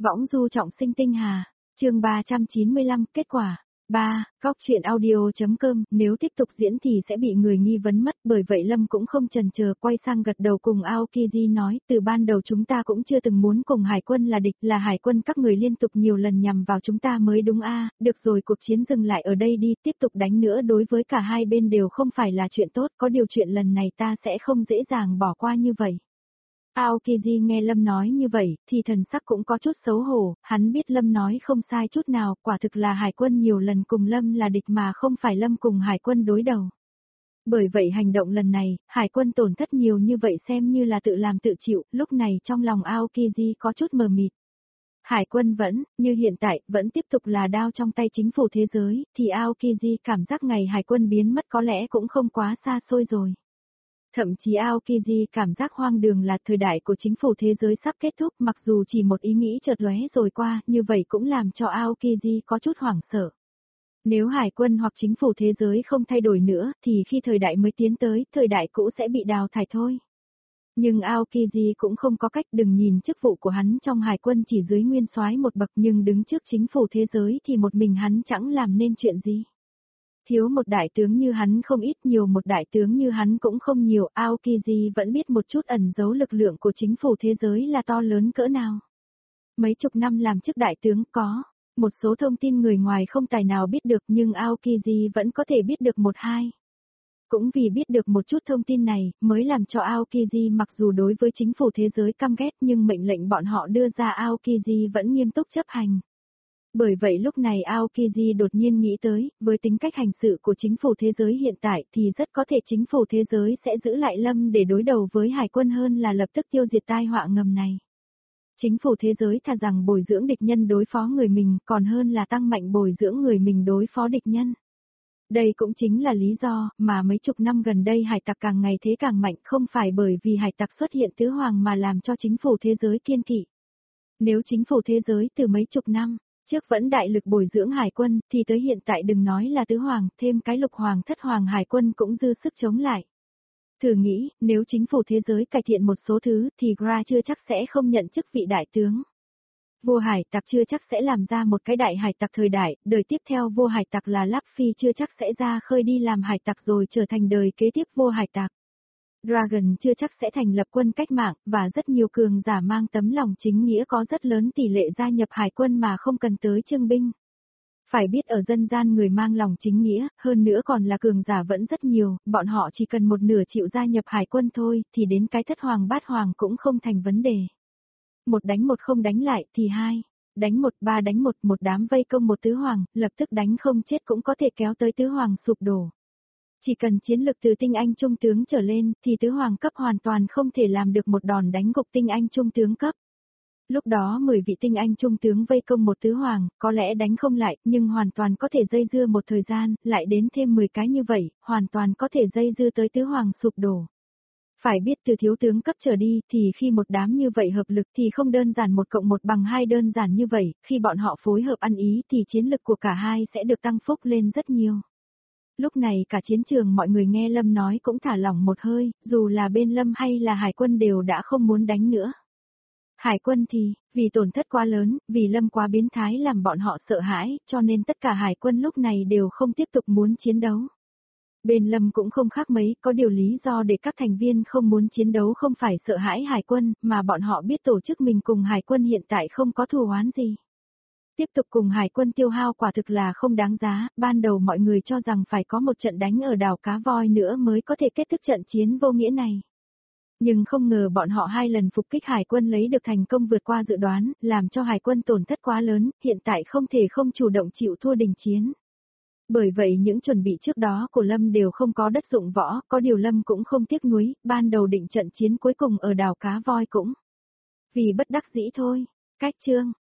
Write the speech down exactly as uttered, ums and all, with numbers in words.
Võng du trọng sinh tinh hà, chương ba trăm chín mươi lăm, kết quả. ba. Góc truyện audio.com, nếu tiếp tục diễn thì sẽ bị người nghi vấn mất, bởi vậy Lâm cũng không chần chờ, quay sang gật đầu cùng Aokiji nói, từ ban đầu chúng ta cũng chưa từng muốn cùng Hải quân là địch, là Hải quân các người liên tục nhiều lần nhằm vào chúng ta mới đúng a. Được rồi, cuộc chiến dừng lại ở đây đi, tiếp tục đánh nữa đối với cả hai bên đều không phải là chuyện tốt, có điều chuyện lần này ta sẽ không dễ dàng bỏ qua như vậy. Aokiji nghe Lâm nói như vậy, thì thần sắc cũng có chút xấu hổ, hắn biết Lâm nói không sai chút nào, quả thực là Hải quân nhiều lần cùng Lâm là địch mà không phải Lâm cùng Hải quân đối đầu. Bởi vậy hành động lần này, Hải quân tổn thất nhiều như vậy xem như là tự làm tự chịu, lúc này trong lòng Aokiji có chút mờ mịt. Hải quân vẫn, như hiện tại, vẫn tiếp tục là đao trong tay chính phủ thế giới, thì Aokiji cảm giác ngày Hải quân biến mất có lẽ cũng không quá xa xôi rồi. Thậm chí Aokiji cảm giác hoang đường là thời đại của chính phủ thế giới sắp kết thúc, mặc dù chỉ một ý nghĩ chợt lóe rồi qua, như vậy cũng làm cho Aokiji có chút hoảng sợ. Nếu Hải quân hoặc chính phủ thế giới không thay đổi nữa, thì khi thời đại mới tiến tới, thời đại cũ sẽ bị đào thải thôi. Nhưng Aokiji cũng không có cách, đừng nhìn chức vụ của hắn trong Hải quân chỉ dưới nguyên soái một bậc, nhưng đứng trước chính phủ thế giới thì một mình hắn chẳng làm nên chuyện gì. Thiếu một đại tướng như hắn không ít, nhiều một đại tướng như hắn cũng không nhiều, Aokiji vẫn biết một chút ẩn giấu lực lượng của chính phủ thế giới là to lớn cỡ nào. Mấy chục năm làm chức đại tướng có, một số thông tin người ngoài không tài nào biết được nhưng Aokiji vẫn có thể biết được một hai. Cũng vì biết được một chút thông tin này, mới làm cho Aokiji mặc dù đối với chính phủ thế giới căm ghét nhưng mệnh lệnh bọn họ đưa ra Aokiji vẫn nghiêm túc chấp hành. Bởi vậy lúc này Aokiji đột nhiên nghĩ tới, với tính cách hành sự của chính phủ thế giới hiện tại thì rất có thể chính phủ thế giới sẽ giữ lại Lâm để đối đầu với Hải quân hơn là lập tức tiêu diệt tai họa ngầm này. Chính phủ thế giới thà rằng bồi dưỡng địch nhân đối phó người mình còn hơn là tăng mạnh bồi dưỡng người mình đối phó địch nhân. Đây cũng chính là lý do mà mấy chục năm gần đây hải tặc càng ngày thế càng mạnh, không phải bởi vì hải tặc xuất hiện tứ hoàng mà làm cho chính phủ thế giới kiên kỵ. Nếu chính phủ thế giới từ mấy chục năm trước vẫn đại lực bồi dưỡng hải quân, thì tới hiện tại đừng nói là tứ hoàng, thêm cái lục hoàng thất hoàng hải quân cũng dư sức chống lại. Thử nghĩ, nếu chính phủ thế giới cải thiện một số thứ, thì Gra chưa chắc sẽ không nhận chức vị đại tướng. Vua hải tặc chưa chắc sẽ làm ra một cái đại hải tặc thời đại, đời tiếp theo vua hải tặc là Luffy chưa chắc sẽ ra khơi đi làm hải tặc rồi trở thành đời kế tiếp vua hải tặc. Dragon chưa chắc sẽ thành lập quân cách mạng, và rất nhiều cường giả mang tấm lòng chính nghĩa có rất lớn tỷ lệ gia nhập hải quân mà không cần tới trương binh. Phải biết ở dân gian người mang lòng chính nghĩa, hơn nữa còn là cường giả vẫn rất nhiều, bọn họ chỉ cần một nửa chịu gia nhập hải quân thôi, thì đến cái thất hoàng bát hoàng cũng không thành vấn đề. Một đánh một không đánh lại thì hai, đánh một ba đánh một, một đám vây công một tứ hoàng, lập tức đánh không chết cũng có thể kéo tới tứ hoàng sụp đổ. Chỉ cần chiến lực từ tinh anh trung tướng trở lên, thì tứ hoàng cấp hoàn toàn không thể làm được một đòn đánh gục tinh anh trung tướng cấp. Lúc đó mười vị tinh anh trung tướng vây công một tứ hoàng, có lẽ đánh không lại, nhưng hoàn toàn có thể dây dưa một thời gian, lại đến thêm mười cái như vậy, hoàn toàn có thể dây dưa tới tứ hoàng sụp đổ. Phải biết từ thiếu tướng cấp trở đi, thì khi một đám như vậy hợp lực thì không đơn giản một cộng một bằng hai đơn giản như vậy, khi bọn họ phối hợp ăn ý thì chiến lực của cả hai sẽ được tăng phúc lên rất nhiều. Lúc này cả chiến trường mọi người nghe Lâm nói cũng thả lỏng một hơi, dù là bên Lâm hay là Hải quân đều đã không muốn đánh nữa. Hải quân thì, vì tổn thất quá lớn, vì Lâm quá biến thái làm bọn họ sợ hãi, cho nên tất cả Hải quân lúc này đều không tiếp tục muốn chiến đấu. Bên Lâm cũng không khác mấy, có điều lý do để các thành viên không muốn chiến đấu không phải sợ hãi Hải quân, mà bọn họ biết tổ chức mình cùng Hải quân hiện tại không có thù oán gì. Tiếp tục cùng Hải quân tiêu hao quả thực là không đáng giá, ban đầu mọi người cho rằng phải có một trận đánh ở đảo Cá Voi nữa mới có thể kết thúc trận chiến vô nghĩa này. Nhưng không ngờ bọn họ hai lần phục kích Hải quân lấy được thành công vượt qua dự đoán, làm cho Hải quân tổn thất quá lớn, hiện tại không thể không chủ động chịu thua đình chiến. Bởi vậy những chuẩn bị trước đó của Lâm đều không có đất dụng võ, có điều Lâm cũng không tiếc nuối, ban đầu định trận chiến cuối cùng ở đảo Cá Voi cũng vì bất đắc dĩ thôi. Cách chương